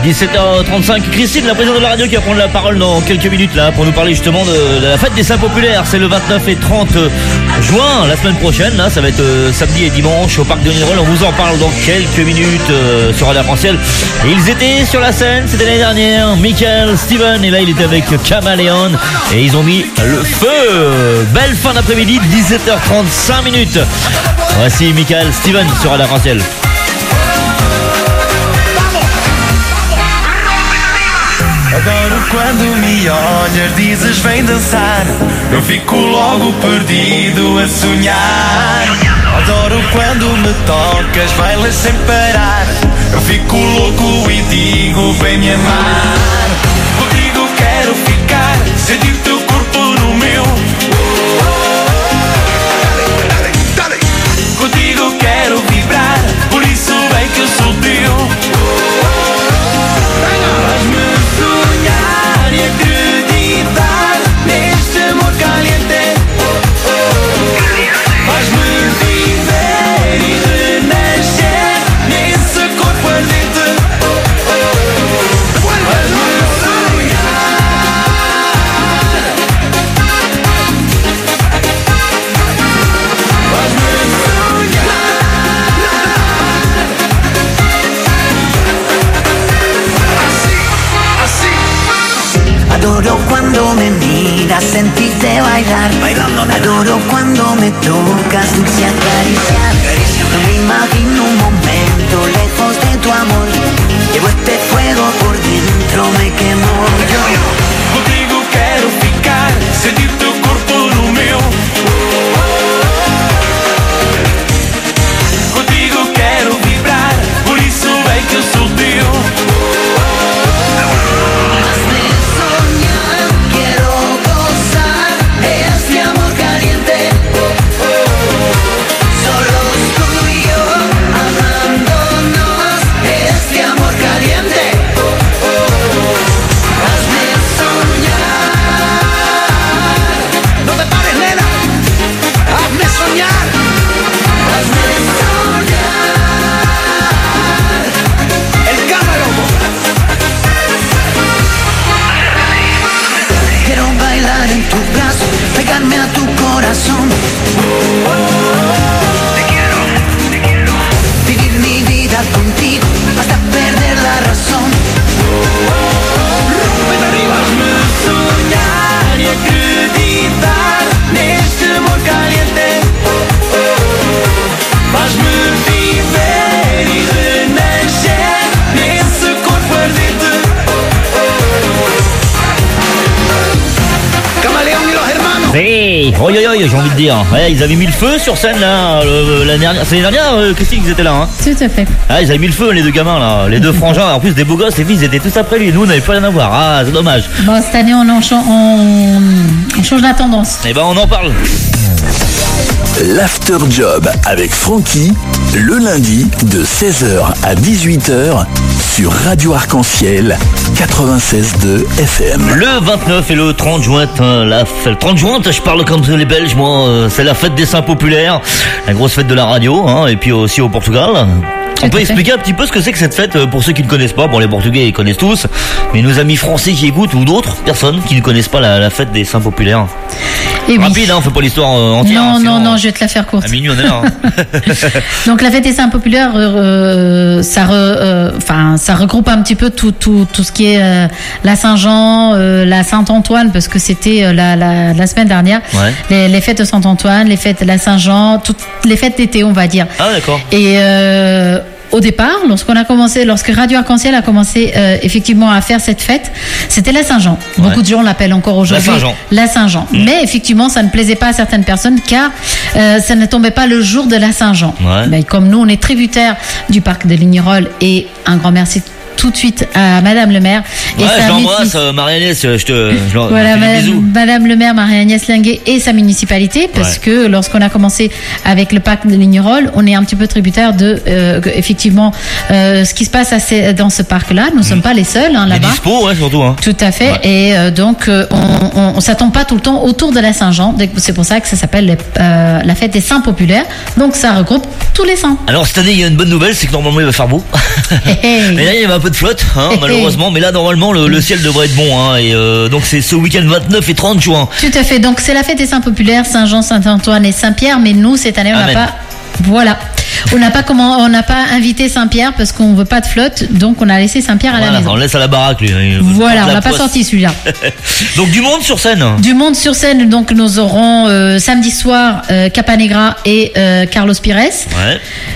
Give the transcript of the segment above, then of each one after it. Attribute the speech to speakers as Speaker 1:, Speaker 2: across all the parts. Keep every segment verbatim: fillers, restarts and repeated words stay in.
Speaker 1: dix-sept heures trente-cinq, Christine, la présidente de la radio, qui va prendre la parole dans quelques minutes là pour nous parler justement de, de la fête des Saints populaires. C'est le vingt-neuf et trente juin, la semaine prochaine. Là, ça va être euh, samedi et dimanche au parc de Lignerolles. On vous en parle dans quelques minutes euh, sur Radio Arc-en-Ciel. Et ils étaient sur la scène, c'était l'année dernière. Michael, Steven, et là il était avec Caméléon et ils ont mis le feu. Belle fin d'après-midi, dix-sept heures trente-cinq minutes. Voici Michael, Steven sur Radio Arc-en-Ciel.
Speaker 2: Adoro quando me olhas, dizes vem dançar. Eu fico logo perdido a sonhar. Adoro quando me tocas, bailas sem parar. Eu fico louco e digo vem me amar. Contigo quero ficar, sentir teu corpo no meu. Contigo quero vibrar, por isso bem que eu sou teu. Faz-me sonhar e acreditar neste amor caliente. Faz-me viver e renascer nesse corpo ardente. Faz-me sonhar. Faz-me sonhar.
Speaker 3: Adoro cuando me miras, sentirte bailar. Adoro cuando me tocas, dulce acariciar. No me imagino un momento lejos de tu amor. Llevo este fuego por dentro, me quemo yo.
Speaker 2: Contigo quero ficar, sentir teu corpo no meu. Contigo quero vibrar, por isso bem que eu sou teu.
Speaker 3: Hazme soñar, quiero gozar este amor caliente. Solos tú y yo, amándonos este amor caliente. Hazme soñar.
Speaker 2: No te pares, nena. Hazme soñar.
Speaker 3: Hazme soñar.
Speaker 2: El Cameron.
Speaker 3: Quiero bailar en tu brazo, pegarme a tu corazón. Te quiero, te quiero. Vivir mi vida contigo hasta perder la razón.
Speaker 2: Ven arriba. Hazme soñar y acreditar neste amor caliente. Faz-me viver e renascer nesse corpo ardente. Caméléon y los hermanos.
Speaker 1: Hey, oi, oi, oi, j'ai envie de dire. Ouais, ils avaient mis le feu sur scène là, le- l'année dernière. C'est l'année dernière, euh, Christine, ils étaient là. Hein.
Speaker 4: Tout à fait.
Speaker 1: Ah, ils avaient mis le feu, les deux gamins là, les deux frangins. En plus, des beaux gosses, les filles, ils étaient tous après lui. Nous, on n'avait plus rien à voir. Ah, c'est dommage.
Speaker 4: Bon, cette année, on, en cha- on, on change la tendance.
Speaker 1: Eh ben, on en parle.
Speaker 5: L'After Job avec Francky, le lundi de seize heures à dix-huit heures sur Radio Arc-en-Ciel quatre-vingt-seize deux F M.
Speaker 1: Le vingt-neuf et le trente juin, hein, la fête, le trente juin, je parle comme les Belges, moi, euh, c'est la fête des Saints populaires, la grosse fête de la radio, hein, et puis aussi au Portugal. On peut
Speaker 4: à fait.
Speaker 1: expliquer un petit peu ce que c'est que cette fête euh, pour ceux qui ne connaissent pas. Bon, les Portugais ils connaissent tous, mais nos amis français qui écoutent ou d'autres personnes qui ne connaissent pas la, la fête des Saints populaires.
Speaker 4: Et oui.
Speaker 1: Rapide, hein, on fait pas l'histoire euh, entière.
Speaker 4: Non,
Speaker 1: hein,
Speaker 4: non,
Speaker 1: sinon,
Speaker 4: non, je vais te la faire courte.
Speaker 1: à minuit on est là. Hein.
Speaker 4: Donc la fête des Saints populaires, euh, ça, re- euh, enfin, ça regroupe un petit peu tout, tout, tout ce qui est euh, la Saint-Jean, euh, la Saint-Antoine, parce que c'était euh, la, la, la semaine dernière,
Speaker 1: Ouais.
Speaker 4: les, les fêtes de Saint-Antoine, les fêtes de la Saint-Jean, toutes les fêtes d'été, on va dire.
Speaker 1: Ah d'accord.
Speaker 4: Et euh, au départ, lorsqu'on a commencé, lorsque Radio Arc-en-Ciel a commencé euh, effectivement à faire cette fête, c'était la Saint-Jean.
Speaker 1: Ouais.
Speaker 4: Beaucoup de gens l'appellent encore aujourd'hui
Speaker 1: La Saint-Jean.
Speaker 4: la Saint-Jean.
Speaker 1: Mmh.
Speaker 4: Mais effectivement, ça ne plaisait pas à certaines personnes car euh, ça ne tombait pas le jour de la Saint-Jean.
Speaker 1: Ouais.
Speaker 4: Mais comme nous, on est tributaires du parc de Lignerolles, et un grand merci tout de suite à Madame le maire. Et
Speaker 1: Ouais,
Speaker 4: sa
Speaker 1: je l'embrasse,
Speaker 4: ministre-
Speaker 1: euh, Marie-Agnès, je te, je leur
Speaker 4: Voilà,
Speaker 1: fais des
Speaker 4: Madame,
Speaker 1: bisous.
Speaker 4: Madame le maire Marie-Agnès Linguet et sa municipalité, parce
Speaker 1: Ouais.
Speaker 4: que lorsqu'on a commencé avec le parc de Lignerolles, on est un petit peu tributaire de euh, que, effectivement euh, ce qui se passe à ces- dans ce parc-là. Nous ne sommes pas les seuls hein,
Speaker 1: Les
Speaker 4: là-bas.
Speaker 1: dispo, ouais, surtout. Hein.
Speaker 4: Tout à fait.
Speaker 1: Ouais.
Speaker 4: Et euh, donc, euh, on, on, on s'attend pas tout le temps autour de la Saint-Jean. Donc, c'est pour ça que ça s'appelle les- euh, la fête des saints populaires. Donc, ça regroupe tous les saints.
Speaker 1: Alors cette année, il y a une bonne nouvelle, c'est que normalement il va faire beau.
Speaker 4: Hey, hey.
Speaker 1: Mais là, il y avait un peu de flotte, hein, malheureusement, mais là normalement le, le ciel devrait être bon, hein, et euh, donc c'est ce week-end vingt-neuf et trente juin.
Speaker 4: Tout à fait, donc c'est la fête des saints populaires, Saint-Jean, Saint-Antoine et Saint-Pierre, mais nous cette année on n'a pas... Voilà. On n'a pas comment, on n'a pas invité Saint-Pierre parce qu'on veut pas de flotte, donc on a laissé Saint-Pierre à
Speaker 1: voilà,
Speaker 4: la maison.
Speaker 1: On laisse à la baraque lui.
Speaker 4: Voilà, on l'a pas sorti celui-là.
Speaker 1: Donc du monde sur scène.
Speaker 4: Du monde sur scène, donc nous aurons euh, samedi soir euh, Capanegra et euh, Carlos Pires.
Speaker 1: Ouais.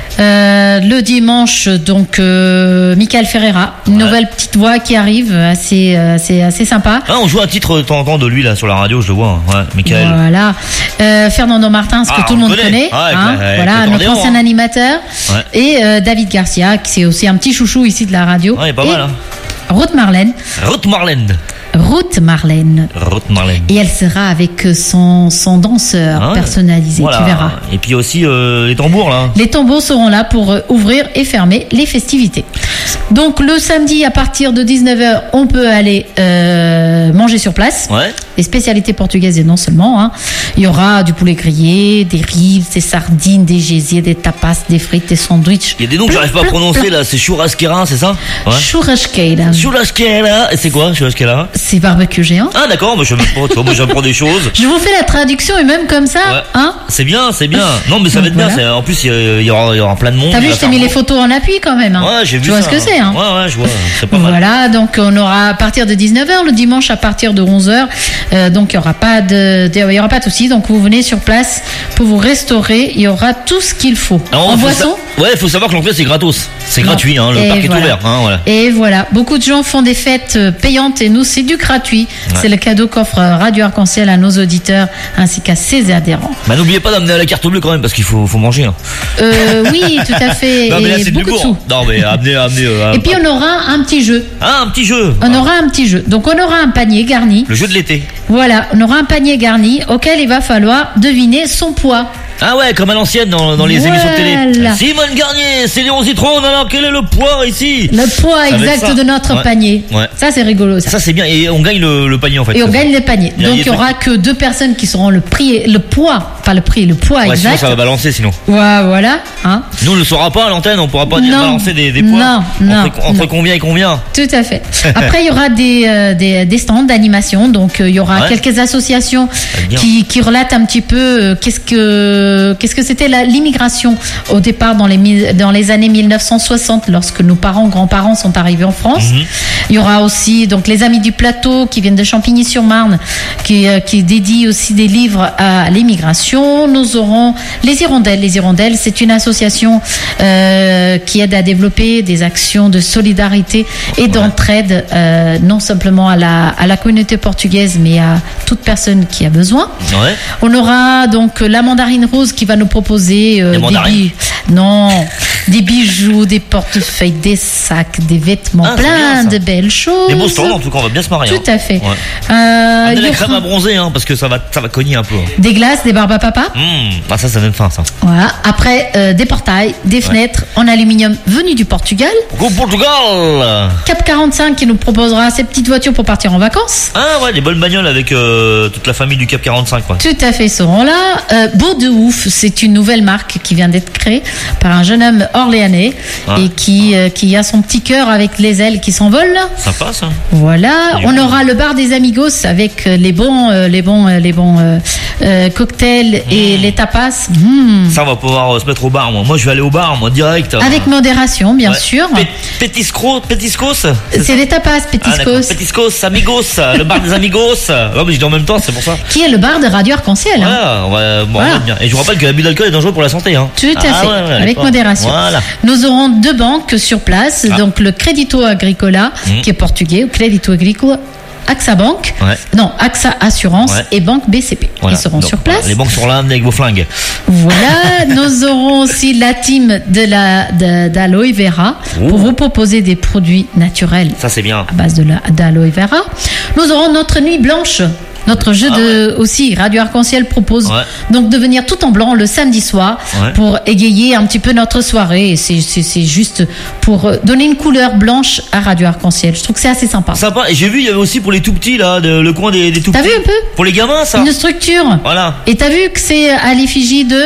Speaker 4: Euh, le dimanche, donc euh, Michael Ferreira, une ouais. nouvelle petite voix qui arrive, assez, assez, assez sympa.
Speaker 1: Ah, on joue un titre de temps en temps de lui là sur la radio, je le vois. Ouais, Michael.
Speaker 4: Voilà. Euh, Fernando Martins, que ah, tout le monde connaît. connaît ah, hein, avec, voilà, avec notre ancien hein. animateur. Ouais. Et euh, David Garcia, qui c'est aussi un petit chouchou ici de la radio.
Speaker 1: Ouais, il est pas
Speaker 4: et
Speaker 1: mal. Hein.
Speaker 4: Ruth Marlène.
Speaker 1: Ruth Marlène.
Speaker 4: Ruth Marlène.
Speaker 1: Ruth Marlène.
Speaker 4: Et elle sera avec son, son danseur ah, personnalisé, voilà. Tu verras.
Speaker 1: Et puis aussi euh, les tambours là.
Speaker 4: Les tambours seront là pour euh, ouvrir et fermer les festivités. Donc le samedi à partir de dix-neuf heures, on peut aller euh, manger sur place.
Speaker 1: Ouais.
Speaker 4: Les spécialités portugaises et non seulement. Hein. Il y aura du poulet grillé, des rives, des sardines, des gésiers, des tapas, des frites, des sandwichs.
Speaker 1: Il y a des noms que j'arrive pas à prononcer là. C'est churrasqueira, c'est ça?
Speaker 4: Ouais. Churrasqueira.
Speaker 1: Churrasqueira. Et c'est quoi churrasqueira?
Speaker 4: C'est barbecue géant.
Speaker 1: Ah d'accord, mais je moi j'apprends des choses.
Speaker 4: Je vous fais la traduction et même comme ça, ouais. Hein.
Speaker 1: C'est bien, c'est bien. Non mais ça Donc, va être voilà. bien. En plus il y aura, il y aura plein de monde.
Speaker 4: T'as vu, je t'ai mis les photos en appui quand même. Hein.
Speaker 1: Ouais, j'ai vu.
Speaker 4: Tu vois
Speaker 1: ça,
Speaker 4: ce que
Speaker 1: hein.
Speaker 4: c'est, hein.
Speaker 1: Ouais, ouais, je vois. C'est pas mal.
Speaker 4: Voilà, donc on aura à partir de dix-neuf heures, le dimanche à partir de onze heures. Euh, donc il y aura pas de, de, il y aura pas de souci. Donc vous venez sur place pour vous restaurer. Il y aura tout ce qu'il faut.
Speaker 1: Alors,
Speaker 4: en boisson.
Speaker 1: Sa... Ouais, il faut savoir que l'entrée c'est gratos. C'est gratuit, hein. Le
Speaker 4: et
Speaker 1: parc
Speaker 4: voilà.
Speaker 1: est ouvert. Hein, voilà.
Speaker 4: Et voilà, beaucoup de gens font des fêtes payantes et nous c'est du gratuit. Ouais. C'est le cadeau qu'offre Radio Arc-en-Ciel à nos auditeurs ainsi qu'à ses adhérents.
Speaker 1: Bah n'oubliez pas d'amener la carte bleue quand même parce qu'il faut, faut manger. Hein.
Speaker 4: Euh, oui, tout à fait.
Speaker 1: Non, mais là,
Speaker 4: et
Speaker 1: c'est
Speaker 4: beaucoup de sous.
Speaker 1: Non mais amenez, amenez. Euh,
Speaker 4: et puis on aura un petit jeu.
Speaker 1: Ah, un petit jeu.
Speaker 4: On
Speaker 1: ah.
Speaker 4: aura un petit jeu. Donc on aura un panier garni.
Speaker 1: Le jeu de l'été.
Speaker 4: Voilà, on aura un panier garni auquel il va falloir deviner son poids.
Speaker 1: Ah ouais, comme à l'ancienne dans, dans les voilà. émissions de télé. Simone Garnier, c'est Léon Citron. Alors quel est le poids ici?
Speaker 4: Le poids ça exact de notre
Speaker 1: ouais.
Speaker 4: panier.
Speaker 1: Ouais.
Speaker 4: Ça c'est rigolo. Ça,
Speaker 1: ça c'est bien et on gagne le, le panier en fait.
Speaker 4: Et on gagne le panier. Donc il y aura que deux personnes qui seront le prix, le poids, pas le prix, le poids
Speaker 1: ouais,
Speaker 4: exact.
Speaker 1: Sinon ça va balancer sinon.
Speaker 4: Ouais, voilà. Hein.
Speaker 1: Nous on ne le saura pas à l'antenne, on pourra pas dire
Speaker 4: non.
Speaker 1: balancer des, des poids.
Speaker 4: Non, non.
Speaker 1: Entre, entre
Speaker 4: non.
Speaker 1: combien et combien?
Speaker 4: Tout à fait. Après il y aura des, euh, des, des stands d'animation. Donc euh, il y aura ouais. quelques associations qui, qui relatent un petit peu euh, qu'est-ce que qu'est-ce que c'était La, l'immigration au départ dans les, dans les années mille neuf cent soixante lorsque nos parents, grands-parents sont arrivés en France. Mm-hmm. Il y aura aussi donc les Amis du Plateau qui viennent de Champigny-sur-Marne qui, euh, qui dédient aussi des livres à l'immigration. Nous aurons les Hirondelles. Les Hirondelles, c'est une association euh, qui aide à développer des actions de solidarité et ouais. d'entraide euh, non simplement à la, à la communauté portugaise mais à toute personne qui a besoin.
Speaker 1: Ouais.
Speaker 4: On aura donc la Mandarine Rose qui va nous proposer Euh, des bijoux, non, des bijoux, des portefeuilles, des sacs, des vêtements, ah, plein de belles choses.
Speaker 1: Des beaux stands, en tout cas, on va bien se marier.
Speaker 4: Tout
Speaker 1: hein.
Speaker 4: à fait.
Speaker 1: Ouais.
Speaker 4: Euh,
Speaker 1: Amenez la crème à bronzer, hein, parce que ça va, ça va cogner un peu.
Speaker 4: Des glaces, des barbes à papa.
Speaker 1: Mmh, ah ça, ça donne faim, ça.
Speaker 4: Voilà. Après, euh, des portails, des fenêtres ouais. en aluminium venus du Portugal.
Speaker 1: Go Portugal.
Speaker 4: Cap quarante-cinq qui nous proposera ses petites voitures pour partir en vacances.
Speaker 1: Ah ouais, des bonnes bagnoles avec euh, toute la famille du Cap quarante-cinq. Ouais.
Speaker 4: Tout à fait, seront là. Euh, Beau de ouf, c'est une nouvelle marque qui vient d'être créée par un jeune homme orléanais ah. et qui, euh, qui a son petit cœur avec les ailes qui s'envolent.
Speaker 1: Sympa ça.
Speaker 4: Voilà, on aura le bar des Amigos avec les bons, euh, les bons, euh, les bons euh, euh, cocktails mmh. et les tapas. Mmh.
Speaker 1: Ça, on va pouvoir euh, se mettre au bar. Moi, moi, je vais aller au bar, moi, direct.
Speaker 4: Avec euh... modération, bien
Speaker 1: ouais.
Speaker 4: sûr.
Speaker 1: P- Pétiscos, pétiscos.
Speaker 4: C'est, c'est les tapas, pétiscos.
Speaker 1: Ah, pétiscos, Amigos, le bar des Amigos. Non, mais je dis en même temps, c'est pour ça.
Speaker 4: Qui est le bar de Radio Arc-en-Ciel.
Speaker 1: Voilà, hein. on va, bon, voilà. on va bien. Et je vous rappelle que l'abus d'alcool est dangereux pour la santé. Hein.
Speaker 4: Tout à ah, fait, ouais, ouais, avec pas. modération.
Speaker 1: Voilà.
Speaker 4: Nous aurons deux banques sur place, ah. donc le Crédito Agricola, mmh. qui est portugais, ou Crédito Agricola. AXA Bank,
Speaker 1: ouais.
Speaker 4: non, AXA Assurance ouais. et Banque B C P. Voilà. Ils seront donc, sur place.
Speaker 1: Voilà, les banques sont là avec vos flingues.
Speaker 4: Voilà, nous aurons aussi la team de la, de, d'Aloe Vera Ouh. pour vous proposer des produits naturels.
Speaker 1: Ça, c'est bien.
Speaker 4: À base de la, d'Aloe Vera. Nous aurons notre nuit blanche. Notre jeu ah de ouais. aussi Radio Arc-en-Ciel propose ouais. donc de venir tout en blanc le samedi soir ouais. pour égayer un petit peu notre soirée. Et c'est, c'est, c'est juste pour donner une couleur blanche à Radio Arc-en-Ciel. Je trouve que c'est assez sympa.
Speaker 1: Sympa. Et j'ai vu il y avait aussi pour les tout petits là, de, le coin des, des tout
Speaker 4: t'as
Speaker 1: petits.
Speaker 4: T'as vu un peu?
Speaker 1: Pour les gamins ça.
Speaker 4: Une structure.
Speaker 1: Voilà.
Speaker 4: Et t'as vu que c'est à l'effigie de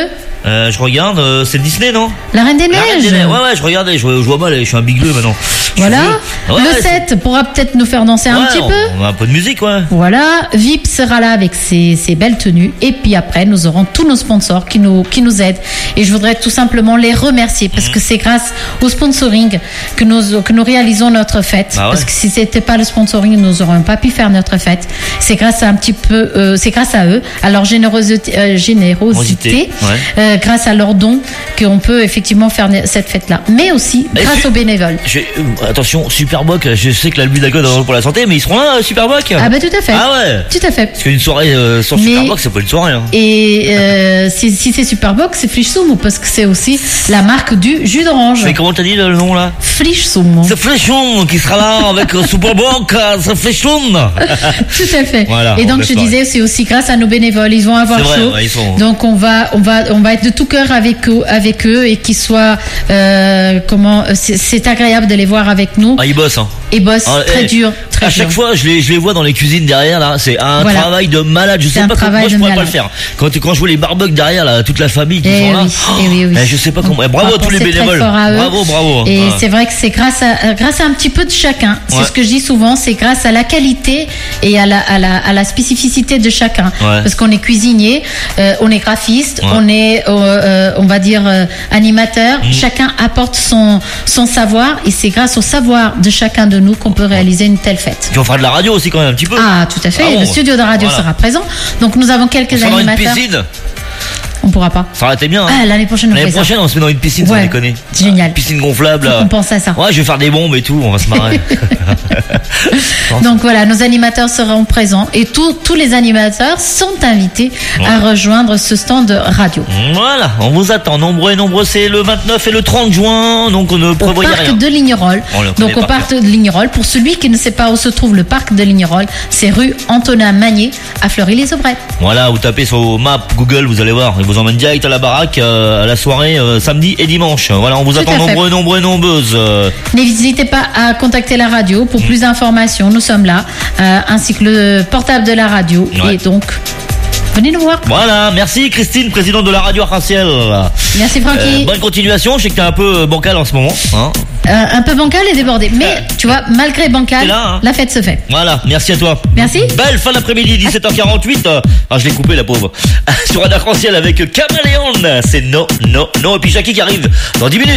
Speaker 1: Euh, je regarde, euh, c'est Disney, non?
Speaker 4: La Reine des
Speaker 1: La Reine
Speaker 4: Neiges.
Speaker 1: des Neiges. Ouais, ouais, je regardais, je, je vois mal, je suis un bigleux maintenant. Je
Speaker 4: Voilà.
Speaker 1: suis vieux. Ouais,
Speaker 4: Le
Speaker 1: ouais,
Speaker 4: sept pourra peut-être nous faire danser un
Speaker 1: ouais,
Speaker 4: petit
Speaker 1: on,
Speaker 4: peu.
Speaker 1: On a un peu de musique, ouais.
Speaker 4: Voilà, V I P sera là avec ses, ses belles tenues. Et puis après, nous aurons tous nos sponsors qui nous, qui nous aident. Et je voudrais tout simplement les remercier parce que c'est grâce au sponsoring que nous, que nous réalisons notre fête.
Speaker 1: Ah ouais.
Speaker 4: Parce que si c'était pas le sponsoring, nous n'aurions pas pu faire notre fête. C'est grâce à un petit peu, euh, c'est grâce à eux, à leur générosité, euh, générosité
Speaker 1: Ouais.
Speaker 4: euh, grâce à leurs dons, qu'on peut effectivement faire cette fête-là. Mais aussi
Speaker 1: Et
Speaker 4: grâce
Speaker 1: tu-
Speaker 4: aux bénévoles.
Speaker 1: Je- euh, attention, Superboc, je sais que l'album d'alcool est dangereux pour la santé, mais ils seront là, euh, Superboc.
Speaker 4: Ah bah tout à fait.
Speaker 1: Ah ouais.
Speaker 4: Tout à fait.
Speaker 1: Parce qu'une soirée euh, sans
Speaker 4: Mais-
Speaker 1: Superboc, c'est pas une soirée. Hein.
Speaker 4: Et euh, si, si c'est Superbox, c'est Frischsum parce que c'est aussi la marque du jus d'orange.
Speaker 1: Mais comment t'as dit le nom là?
Speaker 4: Frischsum.
Speaker 1: C'est Fléchon qui sera là avec euh, Superboc, euh, c'est Fléchon.
Speaker 4: Tout à fait.
Speaker 1: Voilà,
Speaker 4: et
Speaker 1: on
Speaker 4: donc
Speaker 1: laisse
Speaker 4: je
Speaker 1: parler.
Speaker 4: disais, c'est aussi grâce à nos bénévoles. Ils vont avoir
Speaker 1: C'est vrai,
Speaker 4: chaud.
Speaker 1: ouais, ils sont-
Speaker 4: Donc on va, on va, on va être de tout cœur avec eux, avec eux et qu'ils soient, euh, comment, c'est, c'est agréable de les voir avec nous.
Speaker 1: Ah, ils bossent, hein.
Speaker 4: Et bossent
Speaker 1: Ah,
Speaker 4: très
Speaker 1: eh,
Speaker 4: dur, très
Speaker 1: à
Speaker 4: dur.
Speaker 1: chaque fois, je les, je les vois dans les cuisines derrière là. C'est un
Speaker 4: Voilà.
Speaker 1: travail de malade. Je
Speaker 4: C'est
Speaker 1: sais
Speaker 4: un
Speaker 1: pas comment
Speaker 4: travail
Speaker 1: moi je
Speaker 4: de
Speaker 1: pourrais pas
Speaker 4: malade.
Speaker 1: le faire. Quand, quand je vois les barbecues derrière là, toute la famille qui
Speaker 4: Eh
Speaker 1: sont là.
Speaker 4: oui, eh oui, oui.
Speaker 1: eh, je sais pas comment.
Speaker 4: Donc,
Speaker 1: Eh, bravo
Speaker 4: on
Speaker 1: à
Speaker 4: va
Speaker 1: tous les
Speaker 4: penser très
Speaker 1: bénévoles.
Speaker 4: fort à eux.
Speaker 1: Bravo, bravo.
Speaker 4: Et
Speaker 1: Ouais.
Speaker 4: c'est vrai que c'est grâce à, grâce à un petit peu de chacun. C'est
Speaker 1: Ouais.
Speaker 4: ce que je dis souvent, c'est grâce à la qualité et à la, à la, à la spécificité de chacun.
Speaker 1: Ouais.
Speaker 4: Parce qu'on est cuisinier, euh, on est graphiste,
Speaker 1: Ouais.
Speaker 4: on est, euh, euh, on va dire, euh, animateur.
Speaker 1: Mmh.
Speaker 4: Chacun apporte son, son savoir et c'est grâce au savoir de chacun de nous qu'on peut réaliser une telle fête.
Speaker 1: Puis on fera de la radio aussi quand même un petit peu.
Speaker 4: Ah, tout à fait.
Speaker 1: Ah bon,
Speaker 4: Le studio de radio
Speaker 1: voilà.
Speaker 4: sera présent. Donc nous avons
Speaker 1: On
Speaker 4: quelques
Speaker 1: sera dans une
Speaker 4: animateurs.
Speaker 1: piscine.
Speaker 4: On pourra pas.
Speaker 1: Ça aurait été bien. Hein.
Speaker 4: Ah, l'année prochaine, on
Speaker 1: L'année
Speaker 4: fait ça.
Speaker 1: prochaine, on se met dans une piscine, sans
Speaker 4: Ouais,
Speaker 1: déconner.
Speaker 4: génial.
Speaker 1: Une piscine gonflable.
Speaker 4: Faut
Speaker 1: là.
Speaker 4: qu'on pense à ça.
Speaker 1: Ouais, je vais faire des bombes et tout, on va se marrer.
Speaker 4: Donc voilà, nos animateurs seront présents et tous tous les animateurs sont invités à rejoindre ce stand de radio.
Speaker 1: Voilà, on vous attend nombreux et nombreux. C'est le vingt-neuf et le trente juin, donc on ne
Speaker 4: Au
Speaker 1: prévoyait
Speaker 4: parc
Speaker 1: rien.
Speaker 4: de Lignerolles.
Speaker 1: On le connaît
Speaker 4: Donc au
Speaker 1: par
Speaker 4: parc de Lignerolles. Pour celui qui ne sait pas où se trouve le parc de Lignerolles, c'est rue Antonin Magnier à Fleury-les-Aubrais.
Speaker 1: Voilà, vous tapez sur map Google, vous allez voir, il vous emmène direct à la baraque, euh, à la soirée euh, samedi et dimanche. Voilà, on vous
Speaker 4: Tout
Speaker 1: attend
Speaker 4: à fait.
Speaker 1: nombreux, nombreux et nombreuses. euh.
Speaker 4: N'hésitez pas à contacter la radio pour plus d'informations. Nous sommes là, euh, ainsi que le portable de la radio.
Speaker 1: Ouais.
Speaker 4: Et donc, venez nous voir.
Speaker 1: Voilà, merci Christine, présidente de la radio Arc-en-Ciel.
Speaker 4: Merci Francky.
Speaker 1: Euh, bonne continuation, je sais que t'es un peu euh, bancal en ce moment. Hein.
Speaker 4: Euh, un peu bancal et débordé. Mais tu vois, malgré bancal,
Speaker 1: T'es là, hein.
Speaker 4: la fête se fait.
Speaker 1: Voilà, merci à toi.
Speaker 4: Merci.
Speaker 1: Belle fin d'après-midi, dix-sept heures quarante-huit. Euh, Ah, je l'ai coupé la pauvre. Sur Radio Arc-en-Ciel avec Caméléon. C'est non, non, non. Et puis Jackie qui arrive dans dix minutes.